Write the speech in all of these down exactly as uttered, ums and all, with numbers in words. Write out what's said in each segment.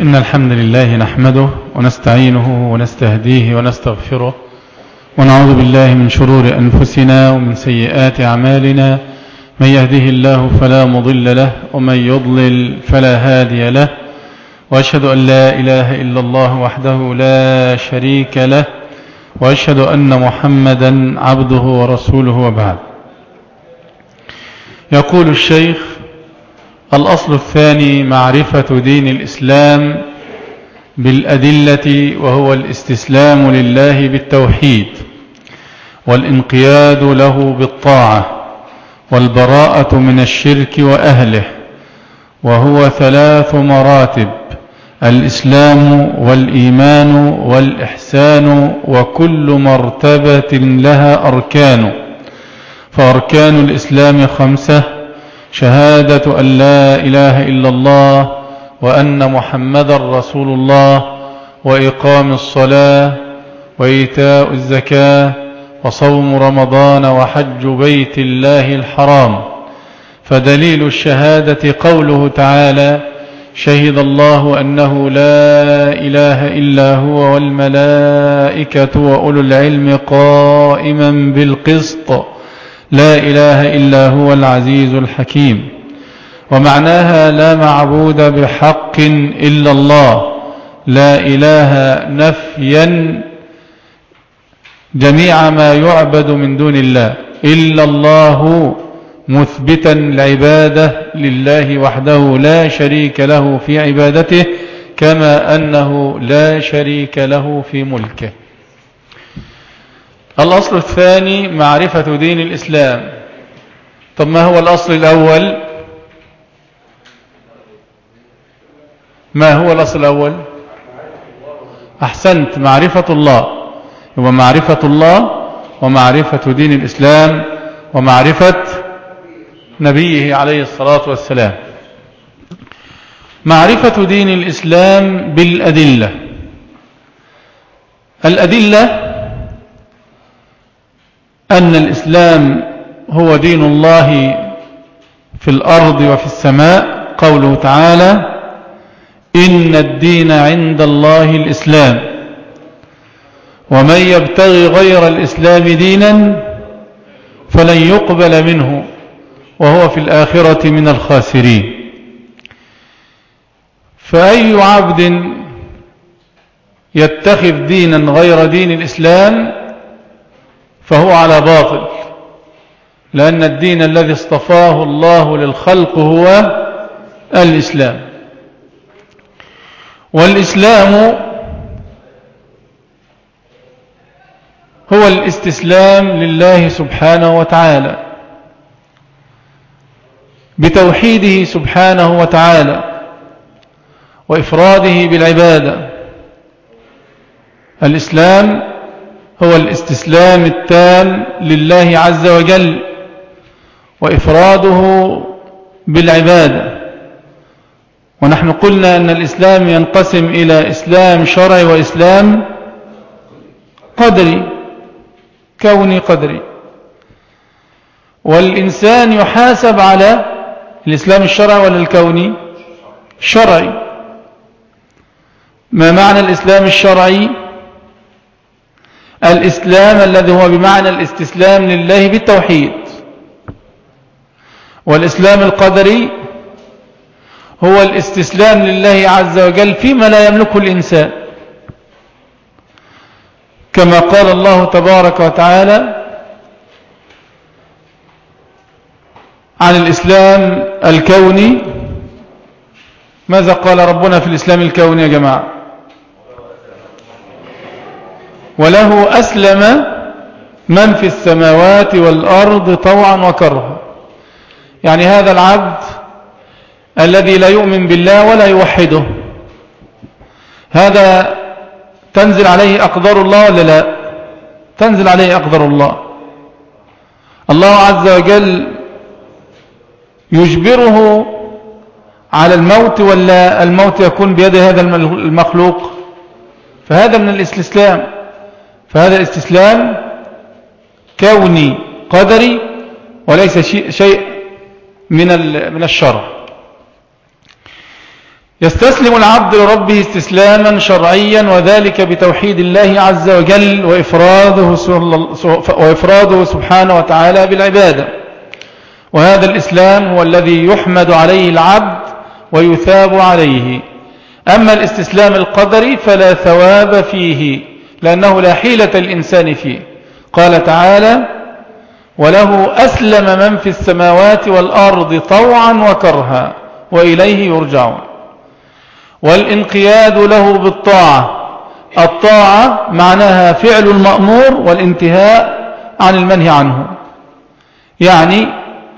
إن الحمد لله نحمده ونستعينه ونستهديه ونستغفره ونعوذ بالله من شرور أنفسنا ومن سيئات أعمالنا. من يهده الله فلا مضل له ومن يضلل فلا هادي له، وأشهد أن لا إله إلا الله وحده لا شريك له، وأشهد أن محمدا عبده ورسوله، وبعد. يقول الشيخ: الأصل الثاني معرفة دين الإسلام بالأدلة، وهو الاستسلام لله بالتوحيد، والانقياد له بالطاعة، والبراءة من الشرك وأهله، وهو ثلاث مراتب: الإسلام والإيمان والإحسان، وكل مرتبة لها أركان. فأركان الإسلام خمسة: شهادة أن لا إله إلا الله وأن محمد رسول الله، وإقام الصلاة، وإيتاء الزكاة، وصوم رمضان، وحج بيت الله الحرام. فدليل الشهادة قوله تعالى: شهد الله أنه لا إله إلا هو والملائكة وأولو العلم قائما بالقسط، لا إله إلا هو العزيز الحكيم. ومعناها: لا معبود بحق إلا الله، لا إله نفيا جميع ما يعبد من دون الله، إلا الله مثبتا العبادة لله وحده لا شريك له في عبادته، كما أنه لا شريك له في ملكه. الأصل الثاني معرفة دين الإسلام. طب ما هو الأصل الأول؟ ما هو الأصل الأول؟ أحسنت، معرفة الله. هو معرفة الله ومعرفة دين الإسلام ومعرفة نبيه عليه الصلاة والسلام. معرفة دين الإسلام بالأدلة. الأدلة أن الإسلام هو دين الله في الأرض وفي السماء. قوله تعالى: إن الدين عند الله الإسلام، ومن يبتغي غير الإسلام دينا فلن يقبل منه وهو في الآخرة من الخاسرين. فأي عبد يتخذ دينا غير دين الإسلام فهو على باطل، لأن الدين الذي اصطفاه الله للخلق هو الإسلام. والإسلام هو الاستسلام لله سبحانه وتعالى بتوحيده سبحانه وتعالى وإفراده بالعبادة. الإسلام هو الاستسلام التام لله عز وجل وإفراده بالعبادة. ونحن قلنا أن الإسلام ينقسم إلى إسلام شرعي وإسلام قدري، كوني قدري. والإنسان يحاسب على الإسلام الشرعي ولا الكوني؟ الشرعي. ما معنى الإسلام الشرعي؟ الإسلام الذي هو بمعنى الاستسلام لله بالتوحيد. والإسلام القدري هو الاستسلام لله عز وجل فيما لا يملكه الإنسان، كما قال الله تبارك وتعالى عن الإسلام الكوني. ماذا قال ربنا في الإسلام الكوني يا جماعة؟ وله أسلم من في السماوات والأرض طوعا وكرها. يعني هذا العبد الذي لا يؤمن بالله ولا يوحده، هذا تنزل عليه أقدار الله ولا لا؟ تنزل عليه أقدار الله. الله عز وجل يجبره على الموت ولا الموت يكون بيد هذا المخلوق؟ فهذا من الاستسلام. فهذا الاستسلام كوني قدري وليس شيء من من الشرع. يستسلم العبد لربه استسلاما شرعيا، وذلك بتوحيد الله عز وجل وإفراده, وإفراده سبحانه وتعالى بالعبادة. وهذا الإسلام هو الذي يحمد عليه العبد ويثاب عليه. أما الاستسلام القدري فلا ثواب فيه، لأنه لا حيلة الإنسان فيه. قال تعالى: وله أسلم من في السماوات والأرض طوعا وكرها وإليه يرجعون. والانقياد له بالطاعة، الطاعة معناها فعل المأمور والانتهاء عن المنهي عنه، يعني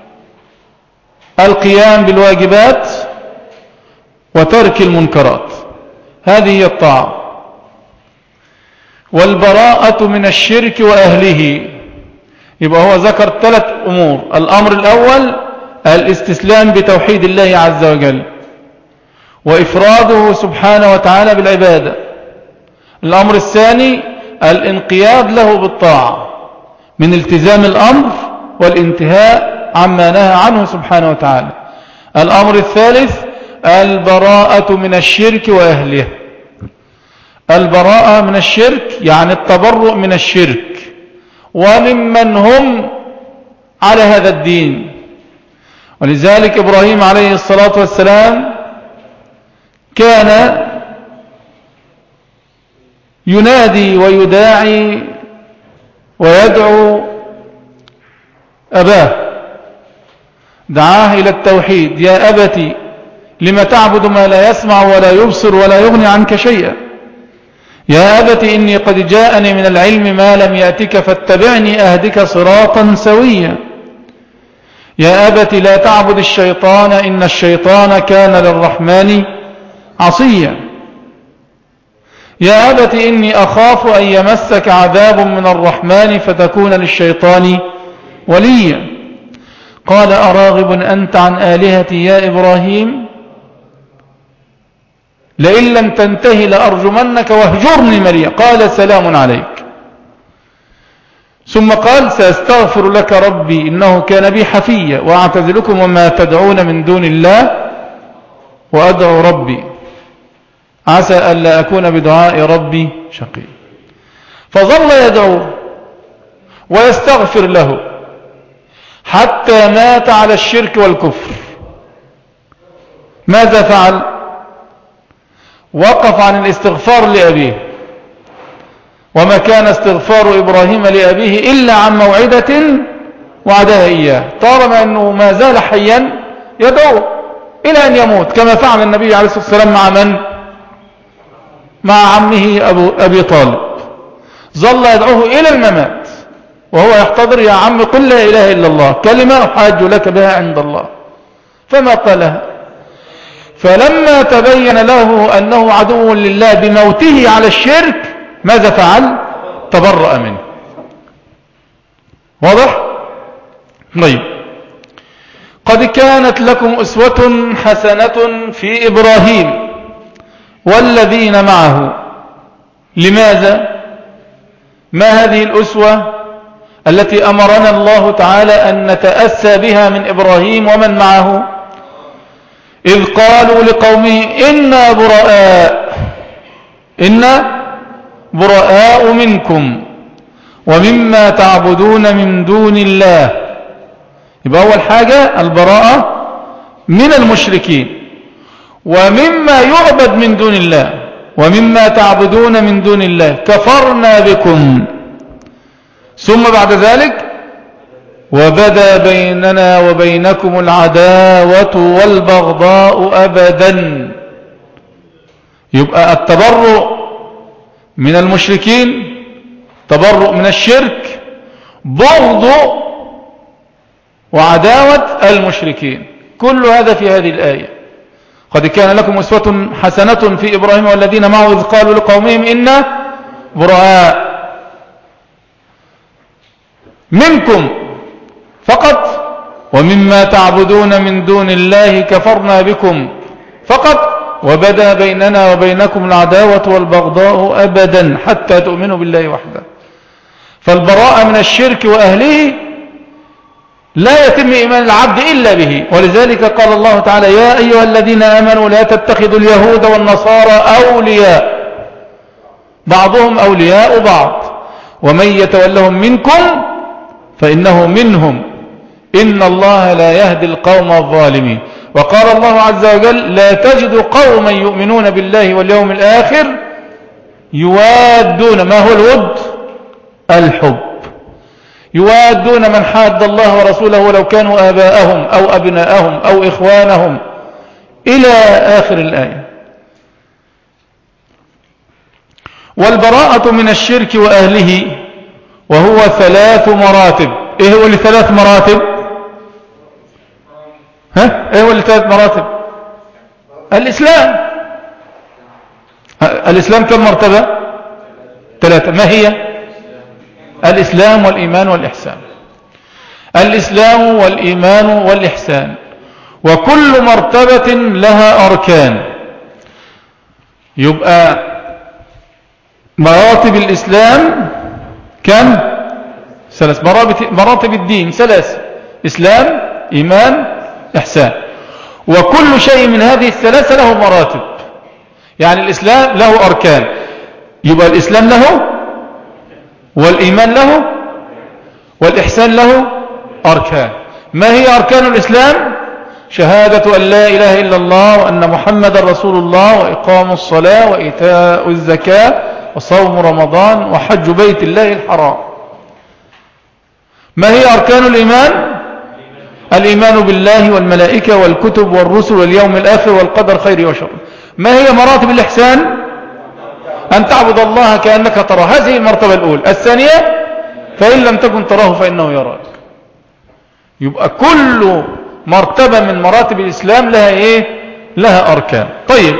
القيام بالواجبات وترك المنكرات، هذه هي الطاعة. والبراءة من الشرك وأهله، يبقى هو ذكر ثلاث أمور. الأمر الأول الاستسلام بتوحيد الله عز وجل وإفراده سبحانه وتعالى بالعبادة. الأمر الثاني الانقياد له بالطاعة من التزام الأمر والانتهاء عما نهى عنه سبحانه وتعالى. الأمر الثالث البراءة من الشرك وأهله. البراءة من الشرك يعني التبرؤ من الشرك وممن هم على هذا الدين. ولذلك إبراهيم عليه الصلاة والسلام كان ينادي ويداعي ويدعو أباه، دعاه إلى التوحيد: يا أبتي لم تعبد ما لا يسمع ولا يبصر ولا يغني عنك شيئا، يا أبتي إني قد جاءني من العلم ما لم يأتك فاتبعني أهدك صراطا سويا، يا أبتي لا تعبد الشيطان إن الشيطان كان للرحمن عصيا، يا أبت إني أخاف أن يمسك عذاب من الرحمن فتكون للشيطان وليا. قال: أراغب أنت عن آلهتي يا إبراهيم؟ لئن لم تنتهي لأرجمنك واهجرني مليا. قال: سلام عليك. ثم قال: سأستغفر لك ربي إنه كان بي حفيا وأعتزلكم وما تدعون من دون الله وأدعو ربي عسى ألا أكون بدعاء ربي شقي. فظل يدعو ويستغفر له حتى مات على الشرك والكفر. ماذا فعل؟ وقف عن الاستغفار لأبيه، وما كان استغفار إبراهيم لأبيه إلا عن موعدة وعدها إياه. طالما أنه ما زال حيا يدعو إلى أن يموت، كما فعل النبي عليه الصلاة والسلام مع من؟ مع عمه أبو أبي طالب، ظل يدعوه إلى الممات وهو يحتضر: يا عم قل لا إله إلا الله كلمة أحاج لك بها عند الله، فما قالها. فلما تبين له أنه عدو لله بموته على الشرك ماذا فعل؟ تبرأ منه. واضح؟ طيب. قد كانت لكم أسوة حسنة في إبراهيم والذين معه. لماذا؟ ما هذه الأسوة التي أمرنا الله تعالى أن نتأسى بها من إبراهيم ومن معه؟ إذ قالوا لقومه إنا براء إنا براء منكم ومما تعبدون من دون الله. يبقى أول حاجة البراءة من المشركين ومما يعبد من دون الله ومما تعبدون من دون الله كفرنا بكم. ثم بعد ذلك وبدا بيننا وبينكم العداوة والبغضاء أبدا. يبقى التبرؤ من المشركين، تبرؤ من الشرك، بغض وعداوة المشركين، كل هذا في هذه الآية. قد كان لكم أسوة حسنة في إبراهيم والذين معه إذ قالوا لقومهم إنا براء منكم فقط ومما تعبدون من دون الله كفرنا بكم فقط وبدا بيننا وبينكم العداوة والبغضاء أبدا حتى تؤمنوا بالله وحده. فالبراءة من الشرك وأهله لا يتم إيمان العبد إلا به. ولذلك قال الله تعالى يا أيها الذين آمنوا لا تتخذوا اليهود والنصارى أولياء بعضهم أولياء بعض ومن يتولهم منكم فإنه منهم إن الله لا يهدي القوم الظالمين. وقال الله عز وجل لا تجد قوما يؤمنون بالله واليوم الآخر يوادون. ما هو الود؟ الحب. يوادون من حاد الله ورسوله ولو كانوا آباءهم أو أبناءهم أو إخوانهم إلى آخر الآية. والبراءة من الشرك وأهله وهو ثلاث مراتب. إيه هو اللي ثلاث مراتب؟ ها؟ إيه هو اللي ثلاث مراتب؟ الإسلام. الإسلام كم مرتبة؟ ثلاثة. ما هي؟ الإسلام والإيمان والإحسان. الإسلام والإيمان والإحسان. وكل مرتبة لها أركان. يبقى مراتب الإسلام كم؟ ثلاث. مراتب الدين ثلاث: إسلام، إيمان، إحسان. وكل شيء من هذه الثلاثة له مراتب. يعني الإسلام له أركان، يبقى الإسلام له والإيمان له والإحسان له أركان. ما هي أركان الإسلام؟ شهادة أن لا إله إلا الله وأن محمد رسول الله وإقام الصلاة وإيتاء الزكاة وصوم رمضان وحج بيت الله الحرام. ما هي أركان الإيمان؟ الإيمان بالله والملائكة والكتب والرسل واليوم الآخر والقدر خير وشر. ما هي مراتب الإحسان؟ أن تعبد الله كأنك تراه. هذه المرتبة الأولى. الثانية فإن لم تكن تراه فإنه يراك. يبقى كل مرتبة من مراتب الإسلام لها إيه؟ لها أركان. طيب،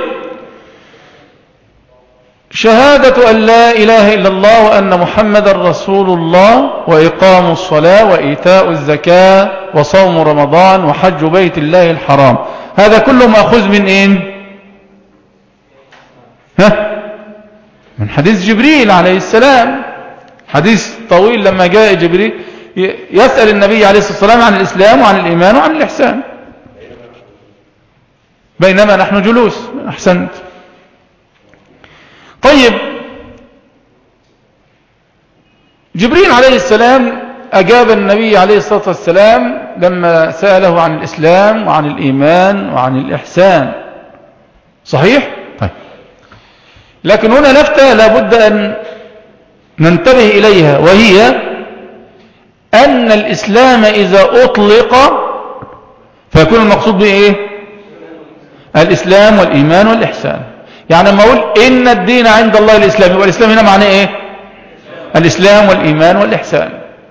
شهادة أن لا إله إلا الله وأن محمد رسول الله وإقام الصلاة وإيتاء الزكاة وصوم رمضان وحج بيت الله الحرام. هذا كله مأخوذ من إيه؟ ها؟ من حديث جبريل عليه السلام. حديث طويل لما جاء جبريل يسأل النبي عليه الصلاة والسلام عن الإسلام وعن الإيمان وعن الإحسان بينما نحن جلوس. أحسنت. طيب، جبريل عليه السلام أجاب النبي عليه الصلاة والسلام لما سأله عن الإسلام وعن الإيمان وعن الإحسان. صحيح؟ طيب. لكن هنا لفتة لابد أن ننتبه إليها، وهي أن الإسلام إذا أطلق فيكون المقصود به إيه؟ الإسلام والإيمان والإحسان. يعني لما أقول إن الدين عند الله الإسلام، يبقى الإسلام هنا معناه إيه؟ الإسلام والإيمان والإحسان.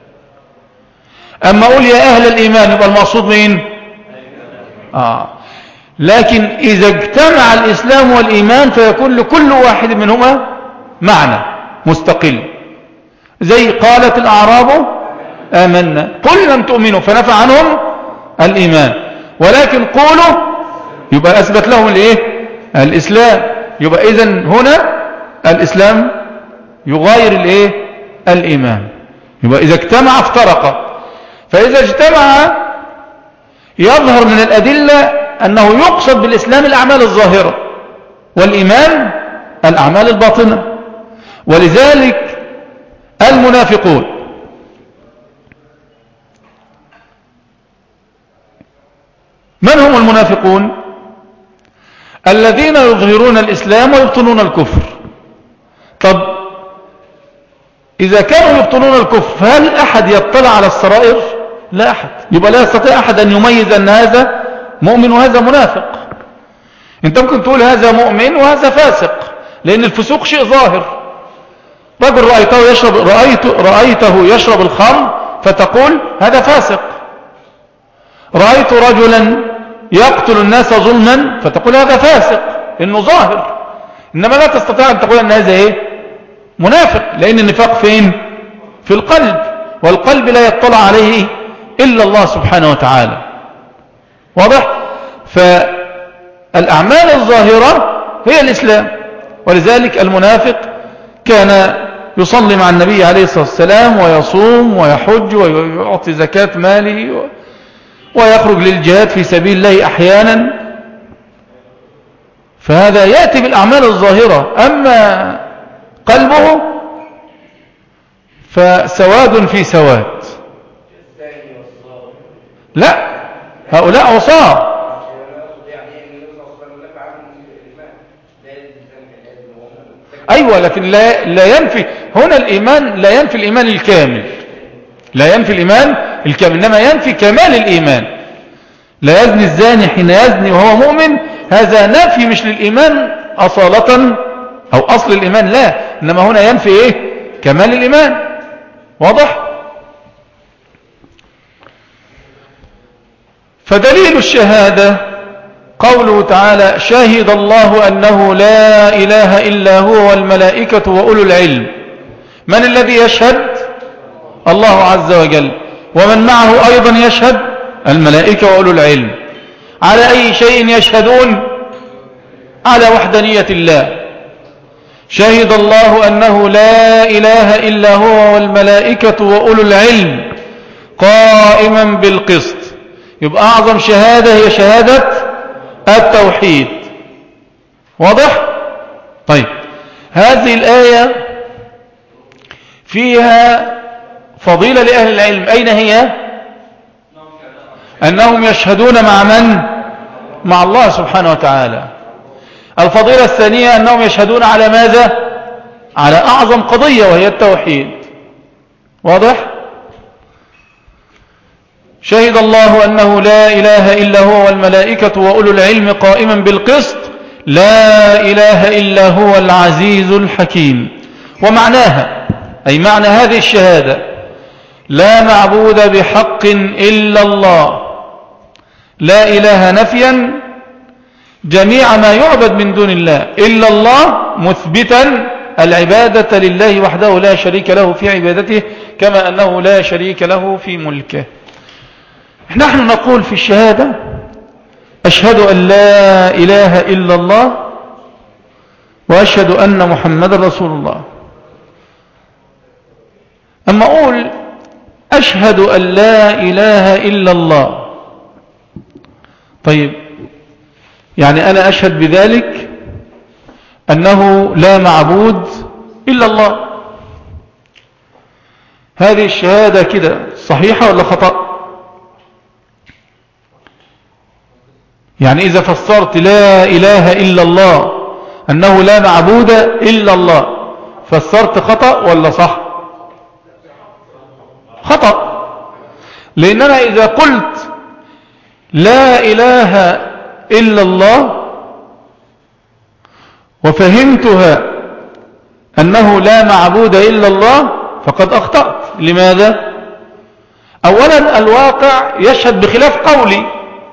أما أقول يا أهل الإيمان يبقى المقصود مين؟ آه. لكن إذا اجتمع الإسلام والإيمان فيكون لكل واحد منهما معنى مستقل. زي قالت الأعراب آمنا قل لم تؤمنوا فنفع عنهم الإيمان ولكن قولوا، يبقى أثبت لهم الإيه؟ الإسلام. يبقى إذن هنا الإسلام يغاير الإيه؟ الإيمان. يبقى إذا اجتمع افترق. فإذا اجتمع يظهر من الأدلة أنه يقصد بالإسلام الأعمال الظاهرة والإيمان الأعمال الباطنة. ولذلك المنافقون من هم المنافقون؟ الذين يظهرون الإسلام ويبطنون الكفر. طب إذا كانوا يبطنون الكفر هل أحد يطلع على السرائر؟ لا أحد. يبقى لا يستطيع أحد أن يميز أن هذا مؤمن وهذا منافق. أنت ممكن تقول هذا مؤمن وهذا فاسق، لأن الفسوق شيء ظاهر. رجل رأيته يشرب, رأيته, رأيته يشرب الخمر فتقول هذا فاسق. رأيت رجلا يقتل الناس ظلما فتقول هذا فاسق، إنه ظاهر. إنما لا تستطيع أن تقول أن هذا إيه؟ منافق، لأن النفاق فين؟ في القلب، والقلب لا يطلع عليه إلا الله سبحانه وتعالى. واضح؟ فالأعمال الظاهرة هي الإسلام. ولذلك المنافق كان يصلي مع النبي عليه الصلاة والسلام ويصوم ويحج ويعطي زكاة ماله ويخرج للجهاد في سبيل الله أحيانا، فهذا يأتي بالأعمال الظاهرة. أما قلبه فسواد في سواد. لا، هؤلاء عصاة. أيوة، لكن لا, لا ينفي هنا الإيمان، لا ينفي الإيمان الكامل، لا ينفي الإيمان الكامل، إنما ينفي كمال الإيمان. لا يزني الزاني حين يزني وهو مؤمن، هذا نفي مش للإيمان أصالة أو أصل الإيمان، لا، إنما هنا ينفي إيه؟ كمال الإيمان. واضح؟ فدليل الشهادة قوله تعالى: شهد الله أنه لا إله إلا هو والملائكة وأولو العلم. من الذي يشهد؟ الله عز وجل. ومن معه أيضا يشهد؟ الملائكة وأولو العلم. على أي شيء يشهدون؟ على وحدانية الله. شهد الله أنه لا إله إلا هو والملائكة وأولو العلم قائما بالقسط. يبقى أعظم شهادة هي شهادة التوحيد. واضح؟ طيب، هذه الآية فيها فضيلة لأهل العلم. أين هي؟ أنهم يشهدون مع من؟ مع الله سبحانه وتعالى. الفضيلة الثانية أنهم يشهدون على ماذا؟ على أعظم قضية وهي التوحيد. واضح؟ شهد الله أنه لا إله إلا هو والملائكة وأولو العلم قائما بالقسط لا إله إلا هو العزيز الحكيم. ومعناها، أي معنى هذه الشهادة: لا معبود بحق إلا الله. لا إله نفيا جميع ما يعبد من دون الله، إلا الله مثبتا العبادة لله وحده لا شريك له في عبادته، كما أنه لا شريك له في ملكه. نحن نقول في الشهادة: أشهد أن لا إله إلا الله وأشهد أن محمد رسول الله. أما أقول أشهد أن لا إله إلا الله، طيب، يعني أنا أشهد بذلك أنه لا معبود إلا الله. هذه الشهادة كده صحيحة ولا خطأ؟ يعني إذا فسرت لا إله إلا الله أنه لا معبود إلا الله، فسرت خطأ ولا صح؟ خطأ. لأننا إذا قلت لا إله إلا الله وفهمتها أنه لا معبود إلا الله فقد أخطأت. لماذا؟ أولا الواقع يشهد بخلاف قولي.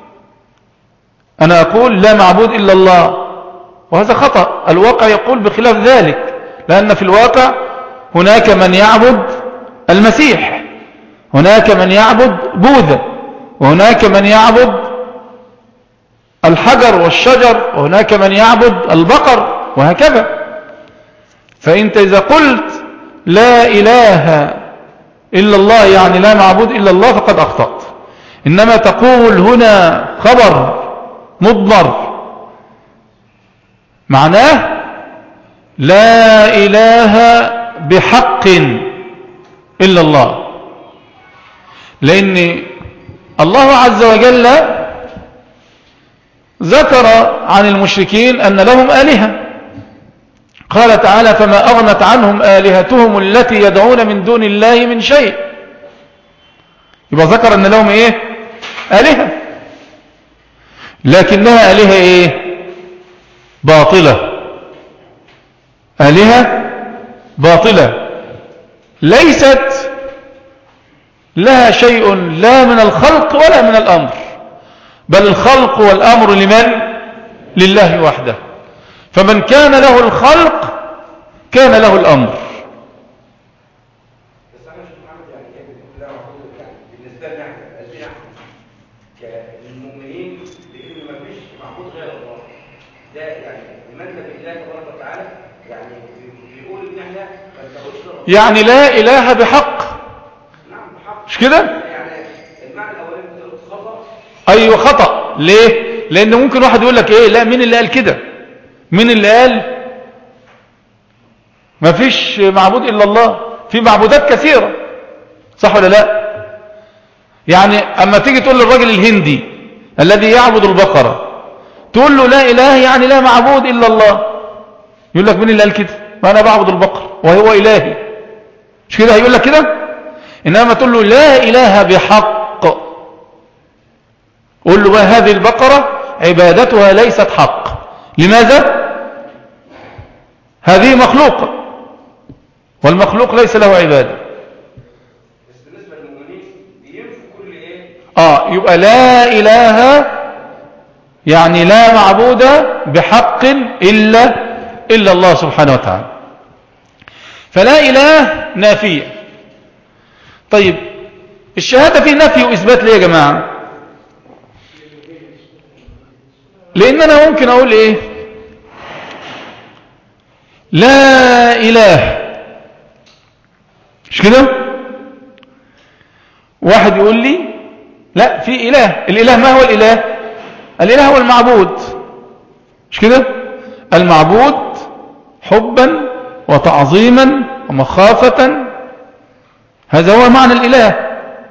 أنا أقول لا معبود إلا الله، وهذا خطأ. الواقع يقول بخلاف ذلك، لأن في الواقع هناك من يعبد المسيح، هناك من يعبد بوذا، وهناك من يعبد الحجر والشجر، وهناك من يعبد البقر، وهكذا. فأنت إذا قلت لا إله إلا الله يعني لا معبود إلا الله فقد أخطأت. إنما تقول هنا خبر مضمر معناه لا إله بحق إلا الله، لأن الله عز وجل ذكر عن المشركين أن لهم آلهة. قال تعالى: فما أغنت عنهم آلهتهم التي يدعون من دون الله من شيء. يبقى ذكر أن لهم إيه؟ آلهة، لكنها آلهة إيه؟ باطلة. آلهة باطلة ليست لها شيء لا من الخلق ولا من الأمر، بل الخلق والأمر لمن؟ لله وحده. فمن كان له الخلق كان له الأمر. بس أنا مش محمد يعني كيف بتقول لا معبود يعني بالنسبة لنا احنا قلبنا احنا كالمؤمنين بإن ما فيش معبود غير الله، ده يعني لمن بالله تبارك وتعالى يعني بيقول ان احنا ما نتقولش يعني لا اله بحق. نعم بحق. مش كده؟ يعني المعنى الاولاني انت قلت خطا. ايوه خطأ. ليه؟ لان ممكن واحد يقول لك ايه، لا مين اللي قال كده؟ مين اللي قال ما فيش معبود الا الله؟ في معبودات كثيرة، صح ولا لا؟ يعني اما تيجي تقول للراجل الهندي الذي يعبد البقرة، تقول له لا اله يعني لا معبود الا الله، يقول لك مين اللي قال كده؟ ما انا بعبد البقرة وهو الهي. مش كده هيقول لك كده؟ انما تقول له لا اله بحق، قول له بقى هذه البقرة عبادتها ليست حق. لماذا؟ هذه مخلوقة والمخلوق ليس له عبادة. بس بالنسبه للمؤمنين بينفوا كل ايه؟ اه يبقى لا اله يعني لا معبود بحق الا الا الله سبحانه وتعالى. فلا اله نافية. طيب الشهادة فيه نفي واثبات ليه يا جماعة؟ لان انا ممكن اقول ايه لا اله، مش كده؟ واحد يقول لي لا في اله. الاله ما هو الاله؟ الاله هو المعبود، مش كده؟ المعبود حبا وتعظيما ومخافة، هذا هو معنى الاله.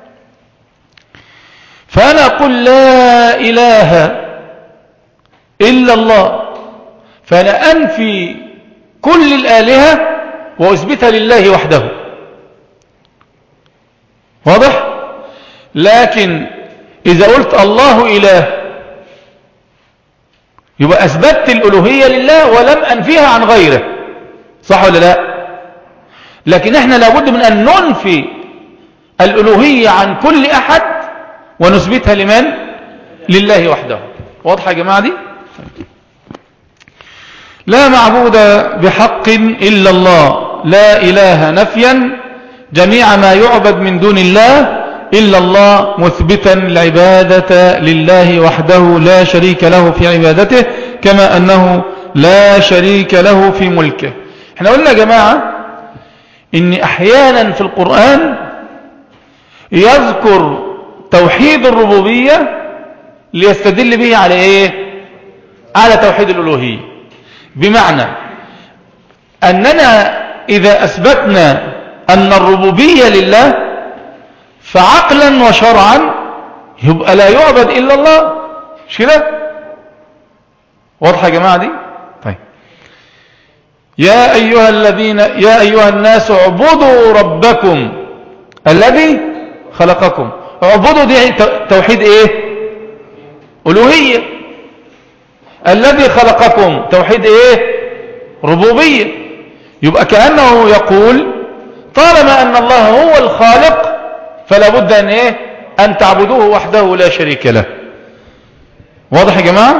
فانا اقول لا اله الا الله، فانا انفي كل الالهة واثبتها لله وحده. واضح؟ لكن اذا قلت الله اله يبقى اثبتت الالوهية لله ولم انفيها عن غيره، صح ولا لا؟ لكن احنا لابد من ان ننفي الالوهية عن كل احد ونثبتها لمن؟ لله وحده. واضحة يا جماعة دي؟ لا معبود بحق الا الله، لا اله نفيا، جميع ما يعبد من دون الله إلا الله، مثبتا العبادة لله وحده لا شريك له في عبادته، كما أنه لا شريك له في ملكه. احنا قلنا يا جماعة إن أحيانا في القرآن يذكر توحيد الربوبية ليستدل به على إيه؟ على توحيد الألوهية. بمعنى أننا إذا أثبتنا أن الربوبية لله فعقلا وشرعا يبقى لا يعبد إلا الله، مش كده؟ واضحة يا جماعة دي؟ طيب يا أيها الذين يا أيها الناس اعبدوا ربكم الذي خلقكم. اعبدوا دي توحيد إيه؟ ألوهية. الذي خلقكم توحيد إيه؟ ربوبية. يبقى كأنه يقول طالما أن الله هو الخالق فلا بد أن إيه؟ أن تعبدوه وحده لا شريك له. واضح يا جماعة؟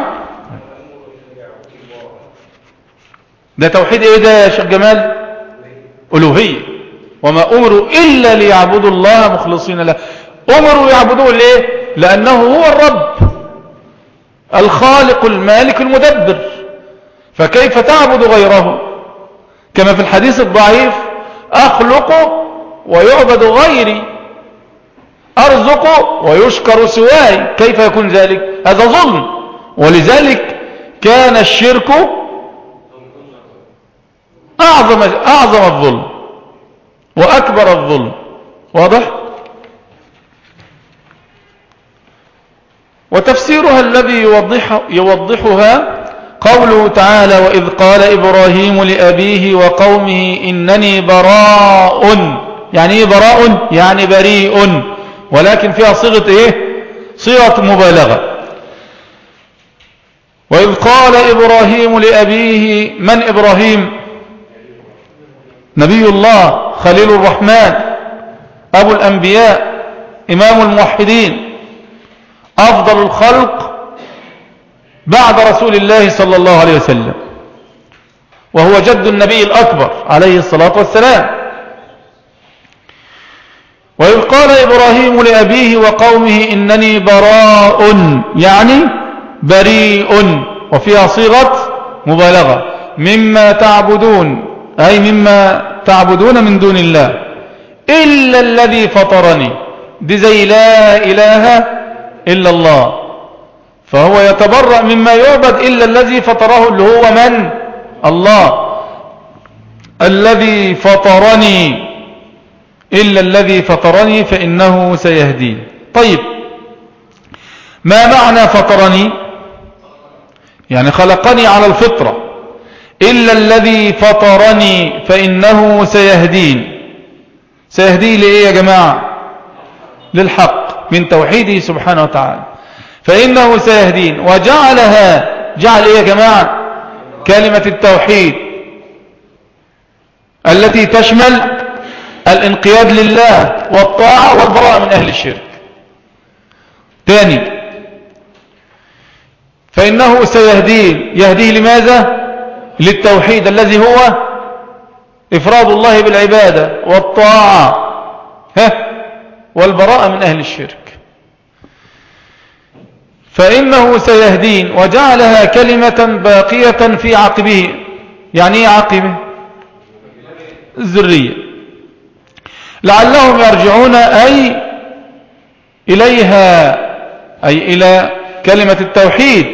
ده توحيد إيه ده يا شيخ جمال؟ ألوهية. وما أمروا إلا ليعبدوا الله مخلصين له. أمروا يعبدوه ليه؟ لأنه هو الرب الخالق المالك المدبر، فكيف تعبد غيره؟ كما في الحديث الضعيف أخلق ويعبد غيري، أرزق ويشكر سواي، كيف يكون ذلك؟ هذا ظلم. ولذلك كان الشرك أعظم, أعظم الظلم وأكبر الظلم. واضح؟ وتفسيرها الذي يوضح يوضحها قوله تعالى وإذ قال إبراهيم لأبيه وقومه إنني براء. يعني إيه براء؟ يعني بريء، ولكن فيها صيغة إيه؟ صيغة مبالغة. وإذ قال إبراهيم لأبيه، من إبراهيم؟ نبي الله خليل الرحمن أبو الأنبياء إمام الموحدين أفضل الخلق بعد رسول الله صلى الله عليه وسلم، وهو جد النبي الأكبر عليه الصلاة والسلام. وإذ قال إبراهيم لأبيه وقومه إنني براء، يعني بريء، وفيها صيغة مبالغة. مما تعبدون، أي مما تعبدون من دون الله، إلا الذي فطرني. دي زي لا إله إلا الله، فهو يتبرأ مما يعبد إلا الذي فطره، اللي هو من؟ الله. الذي فطرني، إلا الذي فطرني فإنه سيهدين. طيب، ما معنى فطرني؟ يعني خلقني على الفطرة. إلا الذي فطرني فإنه سيهدين. سيهدي لإيه يا جماعة؟ للحق من توحيده سبحانه وتعالى. فإنه سيهدين، وجعلها، جعل إيه يا جماعة؟ كلمة التوحيد التي تشمل الانقياد لله والطاعة والبراءة من أهل الشرك. ثاني، فإنه سيهدين. يهديه لماذا؟ للتوحيد الذي هو إفراد الله بالعبادة والطاعة ها والبراءة من أهل الشرك. فإنه سيهدين وجعلها كلمة باقية في عقبه. يعني ايه عقبه؟ الذرية، لعلهم يرجعون، أي إليها، أي إلى كلمة التوحيد.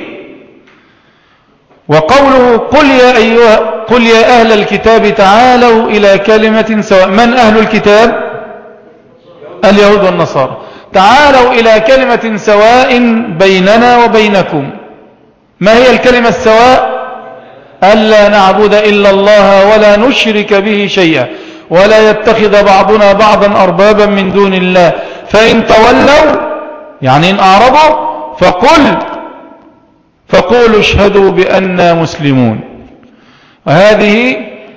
وقوله قل يا أيها قل يا أهل الكتاب تعالوا إلى كلمة سواء. من أهل الكتاب؟ اليهود والنصارى. تعالوا إلى كلمة سواء بيننا وبينكم. ما هي الكلمة السواء؟ ألا نعبد إلا الله ولا نشرك به شيئا ولا يتخذ بعضنا بعضا أربابا من دون الله، فإن تولوا، يعني إن أعرضوا، فقل فقولوا اشهدوا بأننا مسلمون. وهذه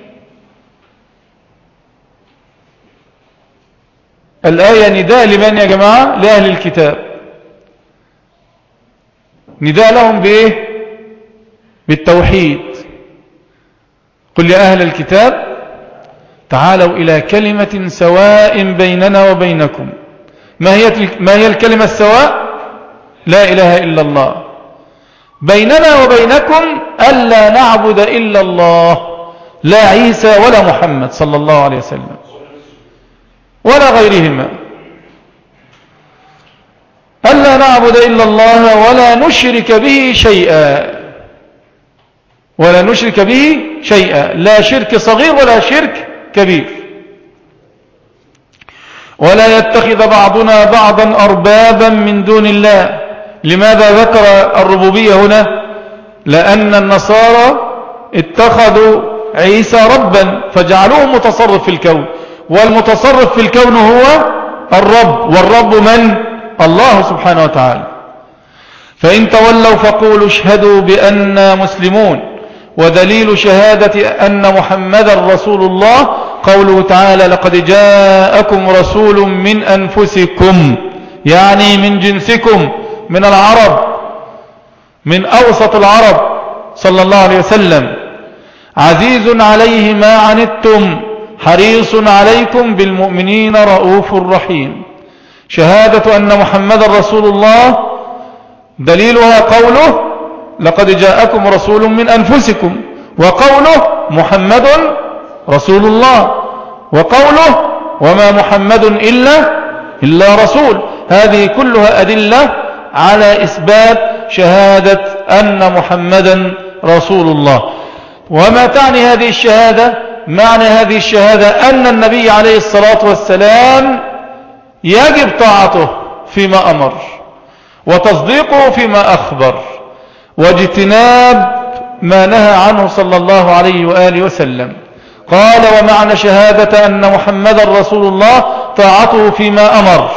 الآية نداء لمن يا جماعة؟ لأهل الكتاب. نداء لهم بإيه؟ بالتوحيد. قل يا أهل الكتاب تعالوا إلى كلمة سواء بيننا وبينكم. ما هي ما هي الكلمة السواء؟ لا إله إلا الله. بيننا وبينكم ألا نعبد إلا الله، لا عيسى ولا محمد صلى الله عليه وسلم ولا غيرهما. ألا نعبد إلا الله ولا نشرك به شيئا، ولا نشرك به شيئا، لا شرك صغير ولا شرك كبير. ولا يتخذ بعضنا بعضا أربابا من دون الله. لماذا ذكر الربوبية هنا؟ لأن النصارى اتخذوا عيسى ربا فجعلوه متصرف في الكون، والمتصرف في الكون هو الرب، والرب من؟ الله سبحانه وتعالى. فإن تولوا فقولوا اشهدوا بأننا مسلمون. ودليل شهادة أن محمدا رسول الله قوله تعالى لقد جاءكم رسول من أنفسكم، يعني من جنسكم، من العرب، من أوسط العرب صلى الله عليه وسلم، عزيز عليه ما عنتم حريص عليكم بالمؤمنين رؤوف رحيم. شهادة أن محمدا رسول الله دليلها قوله لقد جاءكم رسول من أنفسكم، وقوله محمد رسول الله، وقوله وما محمد إلا إلا رسول. هذه كلها أدلة على إثبات شهادة أن محمدا رسول الله. وما تعني هذه الشهادة؟ معنى هذه الشهادة أن النبي عليه الصلاة والسلام يجب طاعته فيما أمر، وتصديقه فيما أخبر، واجتناب ما نهى عنه صلى الله عليه وآله وسلم. قال ومعنى شهادة أن محمدا رسول الله طاعته فيما أمر.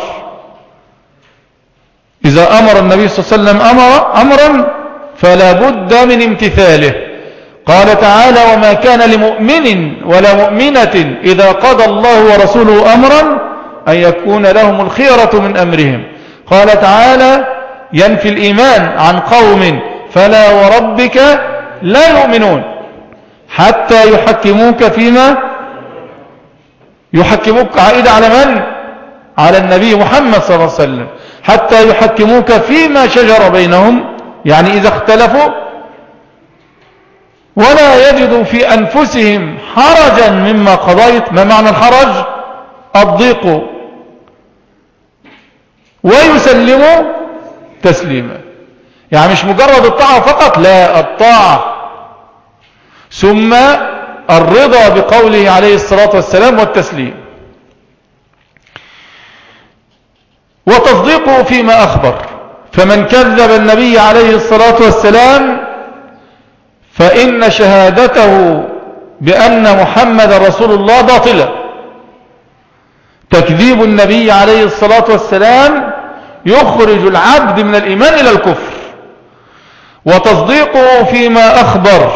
إذا أمر النبي صلى الله عليه وسلم أمر أمرا فلا بد من امتثاله. قال تعالى وما كان لمؤمن ولا مؤمنة إذا قضى الله ورسوله أمرا أن يكون لهم الخيرة من أمرهم. قال تعالى ينفي الإيمان عن قوم فلا وربك لا يؤمنون حتى يحكموك فيما يحكموك، عائدة على من؟ على النبي محمد صلى الله عليه وسلم. حتى يحكموك فيما شجر بينهم، يعني إذا اختلفوا ولا يجدوا في أنفسهم حرجا مما قضيت. ما معنى الحرج؟ الضيق. ويسلموا تسليما، يعني مش مجرد الطاعة فقط، لا، الطاعة ثم الرضا بقوله عليه الصلاة والسلام والتسليم، وتصديقه فيما أخبر. فمن كذب النبي عليه الصلاة والسلام فإن شهادته بأن محمد رسول الله باطلة. تكذيب النبي عليه الصلاة والسلام يخرج العبد من الإيمان إلى الكفر. وتصديقه فيما أخبر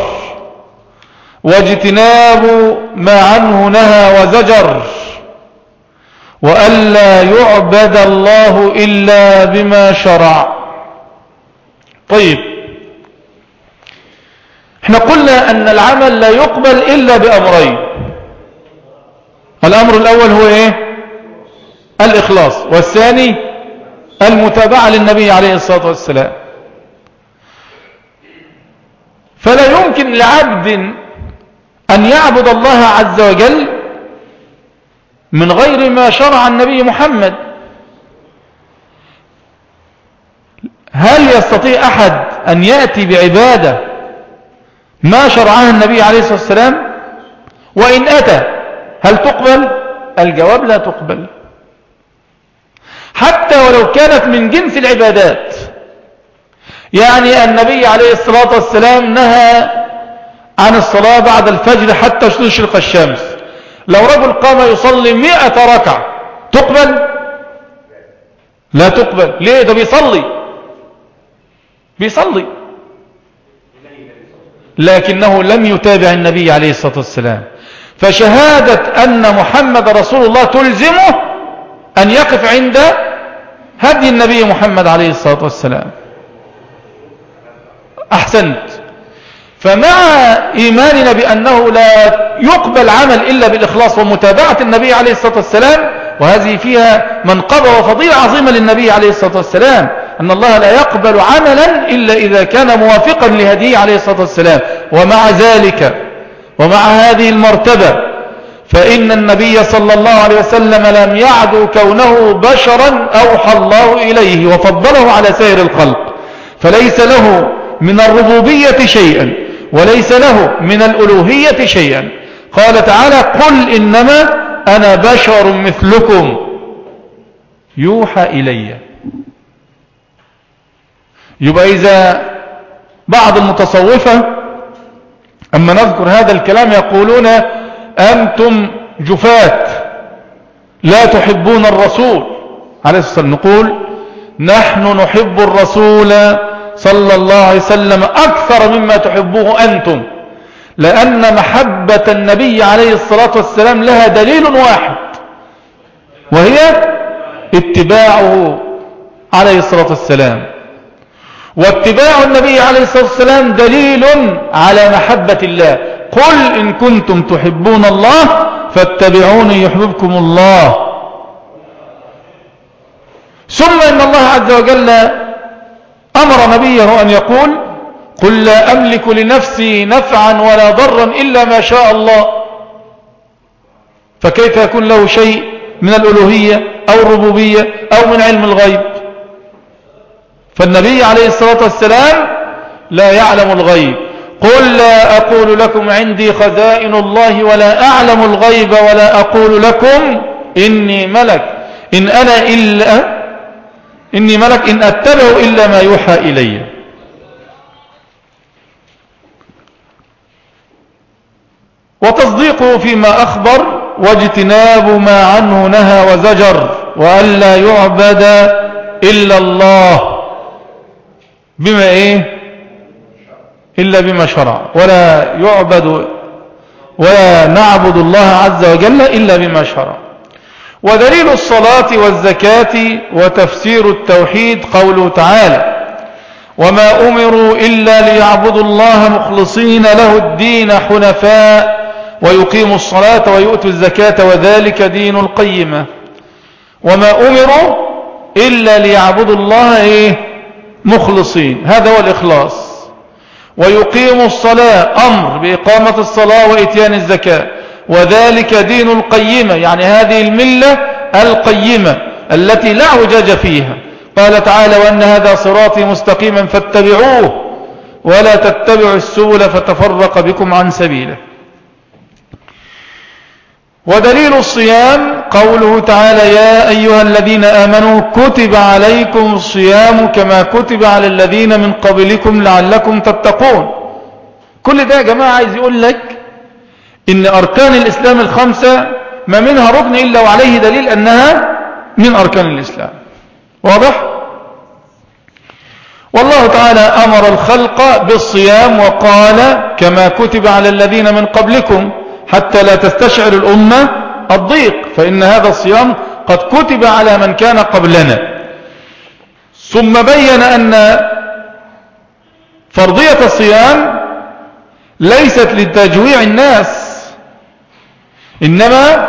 واجتناب ما عنه نهى وزجر، وألا يعبد الله إلا بما شرع. طيب، احنا قلنا أن العمل لا يقبل إلا بأمرين. الأمر الأول هو إيه؟ الإخلاص، والثاني المتابعة للنبي عليه الصلاة والسلام. فلا يمكن لعبد أن يعبد الله عز وجل من غير ما شرع النبي محمد. هل يستطيع أحد أن يأتي بعبادة ما شرعها النبي عليه الصلاة والسلام؟ وإن أتى هل تقبل؟ الجواب لا تقبل، حتى ولو كانت من جنس العبادات. يعني النبي عليه الصلاة والسلام نهى عن الصلاة بعد الفجر حتى تشرق الشمس. لو رجل قام يصلي مئة ركعة تقبل؟ لا تقبل. ليه؟ ده بيصلي بيصلي لكنه لم يتابع النبي عليه الصلاة والسلام. فشهادة أن محمد رسول الله تلزمه أن يقف عند هدي النبي محمد عليه الصلاة والسلام. أحسنت. فمع إيماننا بأنه لا يقبل عمل إلا بالإخلاص ومتابعة النبي عليه الصلاة والسلام، وهذه فيها منقبة وفضيلة عظيمة للنبي عليه الصلاة والسلام، أن الله لا يقبل عملا إلا إذا كان موافقا لهديه عليه الصلاة والسلام. ومع ذلك ومع هذه المرتبة فإن النبي صلى الله عليه وسلم لم يعدو كونه بشرا أوحى الله إليه وفضله على سائر الخلق، فليس له من الربوبية شيئا وليس له من الألوهية شيئا. قال تعالى: قل إنما أنا بشر مثلكم يوحى إلي. يبقى إذا بعض المتصوفة أما نذكر هذا الكلام يقولون: أنتم جفاة لا تحبون الرسول عليه الصلاة والسلام. نقول: نحن نحب الرسول صلى الله عليه وسلم أكثر مما تحبوه أنتم، لأن محبة النبي عليه الصلاة والسلام لها دليل واحد، وهي اتباعه عليه الصلاة والسلام. واتباع النبي عليه الصلاة والسلام دليل على محبة الله. قل إن كنتم تحبون الله فاتبعوني يحببكم الله. ثم إن الله عز وجل أمر نبيه أن يقول: قل لا أملك لنفسي نفعا ولا ضرا إلا ما شاء الله. فكيف يكون له شيء من الألوهية أو الربوبية أو من علم الغيب؟ فالنبي عليه الصلاة والسلام لا يعلم الغيب. قل لا أقول لكم عندي خزائن الله ولا أعلم الغيب ولا أقول لكم إني ملك إن أنا إلا إني ملك إن أتبع إلا ما يوحى إلي. وتصديقه فيما أخبر واجتناب ما عنه نهى وزجر، وألا يعبد إلا الله بما إيه؟ إلا بما شرع، ولا يعبد ولا نعبد الله عز وجل إلا بما شرع. ودليل الصلاة والزكاة وتفسير التوحيد قوله تعالى: وما أمروا إلا ليعبدوا الله مخلصين له الدين حنفاء ويقيموا الصلاة ويؤتوا الزكاة وذلك دين القيمة. وما أمروا إلا ليعبدوا الله إيه؟ مخلصين، هذا هو الإخلاص. ويقيموا الصلاة، أمر بإقامة الصلاة وإتيان الزكاة، وذلك دين القيمة، يعني هذه الملة القيمة التي لا اعوجاج فيها. قال تعالى: وأن هذا صراطي مستقيما فاتبعوه ولا تتبعوا السبل فتفرق بكم عن سبيله. ودليل الصيام قوله تعالى: يا أيها الذين آمنوا كتب عليكم الصيام كما كتب على الذين من قبلكم لعلكم تتقون. كل ده يا جماعة عايز يقول لك إن أركان الإسلام الخمسة ما منها ركن إلا وعليه دليل أنها من أركان الإسلام. واضح؟ والله تعالى أمر الخلق بالصيام وقال: كما كتب على الذين من قبلكم، حتى لا تستشعر الأمة الضيق، فإن هذا الصيام قد كتب على من كان قبلنا. ثم بين أن فرضية الصيام ليست لتجويع الناس، إنما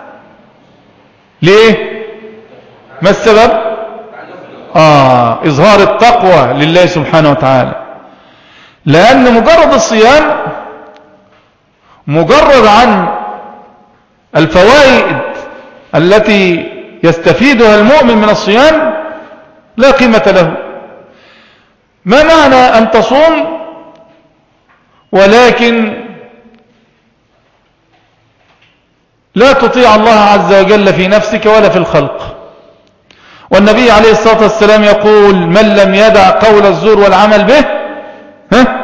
ليه؟ ما السبب؟ آه إظهار التقوى لله سبحانه وتعالى. لأن مجرد الصيام، مجرد عن الفوائد التي يستفيدها المؤمن من الصيام لا قيمة له. ما معنى أن تصوم ولكن لا تطيع الله عز وجل في نفسك ولا في الخلق؟ والنبي عليه الصلاة والسلام يقول: من لم يدع قول الزور والعمل به ها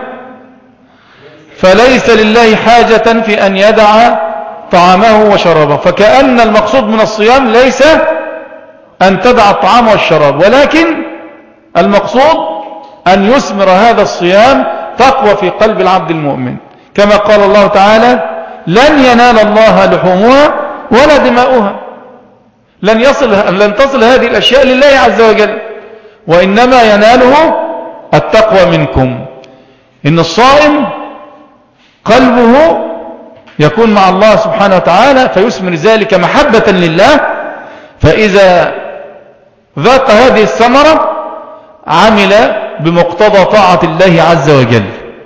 فليس لله حاجة في أن يدع طعامه وشرابه. فكأن المقصود من الصيام ليس أن تدع الطعام والشراب، ولكن المقصود أن يثمر هذا الصيام تقوى في قلب العبد المؤمن، كما قال الله تعالى: لن ينال الله لحومها ولا دماؤها. لن يصل لن تصل هذه الأشياء لله عز وجل، وإنما يناله التقوى منكم. إن الصائم قلبه يكون مع الله سبحانه وتعالى فيثمر ذلك محبة لله، فإذا ذاق هذه الثمرة عمل بمقتضى طاعة الله عز وجل.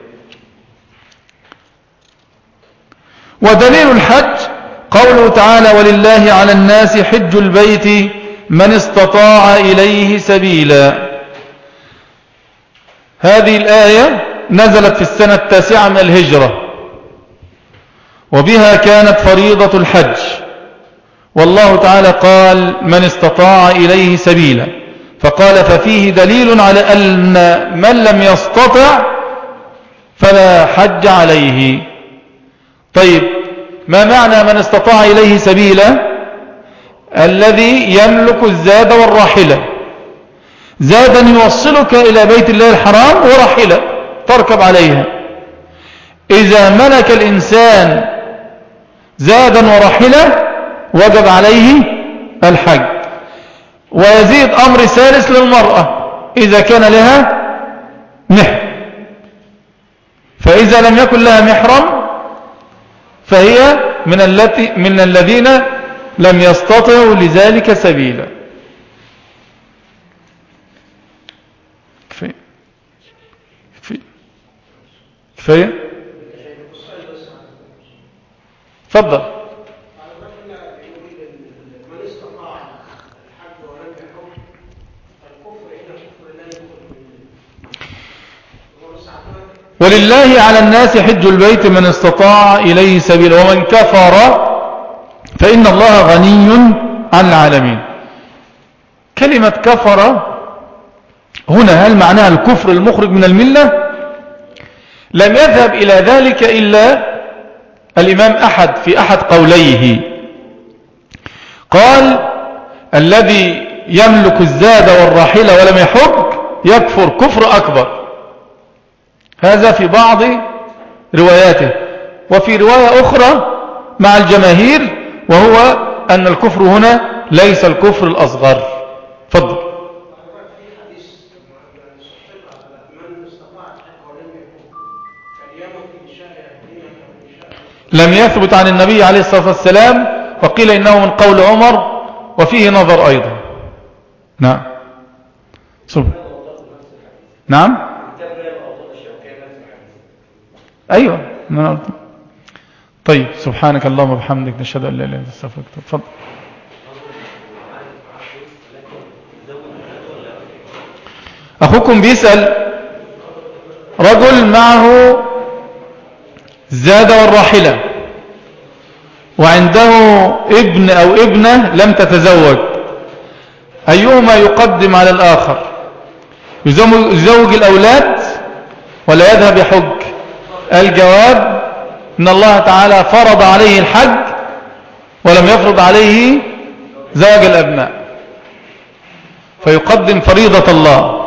ودليل الحج قوله تعالى: ولله على الناس حج البيت من استطاع إليه سبيلا. هذه الآية نزلت في السنة التاسعة من الهجرة، وبها كانت فريضة الحج. والله تعالى قال: من استطاع إليه سبيلا، فقال: ففيه دليل على أن من لم يستطع فلا حج عليه. طيب، ما معنى من استطاع إليه سبيلا؟ الذي يملك الزاد والراحلة، زادا يوصلك إلى بيت الله الحرام، وراحلة تركب عليها. إذا ملك الإنسان زادا وراحلة وجب عليه الحج. ويزيد أمر ثالث للمرأة إذا كان لها محرم، فإذا لم يكن لها محرم فهي من, التي من الذين لم يستطعوا لذلك سبيلا. كفاية كفاية كفاية تفضل. ولله على الناس حج البيت من استطاع إليه سبيلا ومن كفر فإن الله غني عن العالمين. كلمة كفر هنا هل معناها الكفر المخرج من الملة؟ لم يذهب إلى ذلك إلا الإمام أحد في أحد قوليه. قال: الذي يملك الزاد والراحلة ولم يحج يكفر كفر أكبر. هذا في بعض رواياته، وفي رواية أخرى مع الجماهير، وهو أن الكفر هنا ليس الكفر الأصغر. فضل. لم يثبت عن النبي عليه الصلاة والسلام، وقيل إنه من قول عمر، وفيه نظر أيضا. نعم صبر. نعم أيوة من أرض. طيب سبحانك اللهم وبحمدك نشهد أن لا إله إلا أنت نستغفرك. تفضل. أخوكم بيسأل رجل معه زاد والراحلة وعنده ابن أو ابنة لم تتزوج، أيهما يقدم على الآخر؟ يزوج الأولاد ولا يذهب يحج؟ الجواب إن الله تعالى فرض عليه الحج ولم يفرض عليه زواج الأبناء، فيقدم فريضة الله.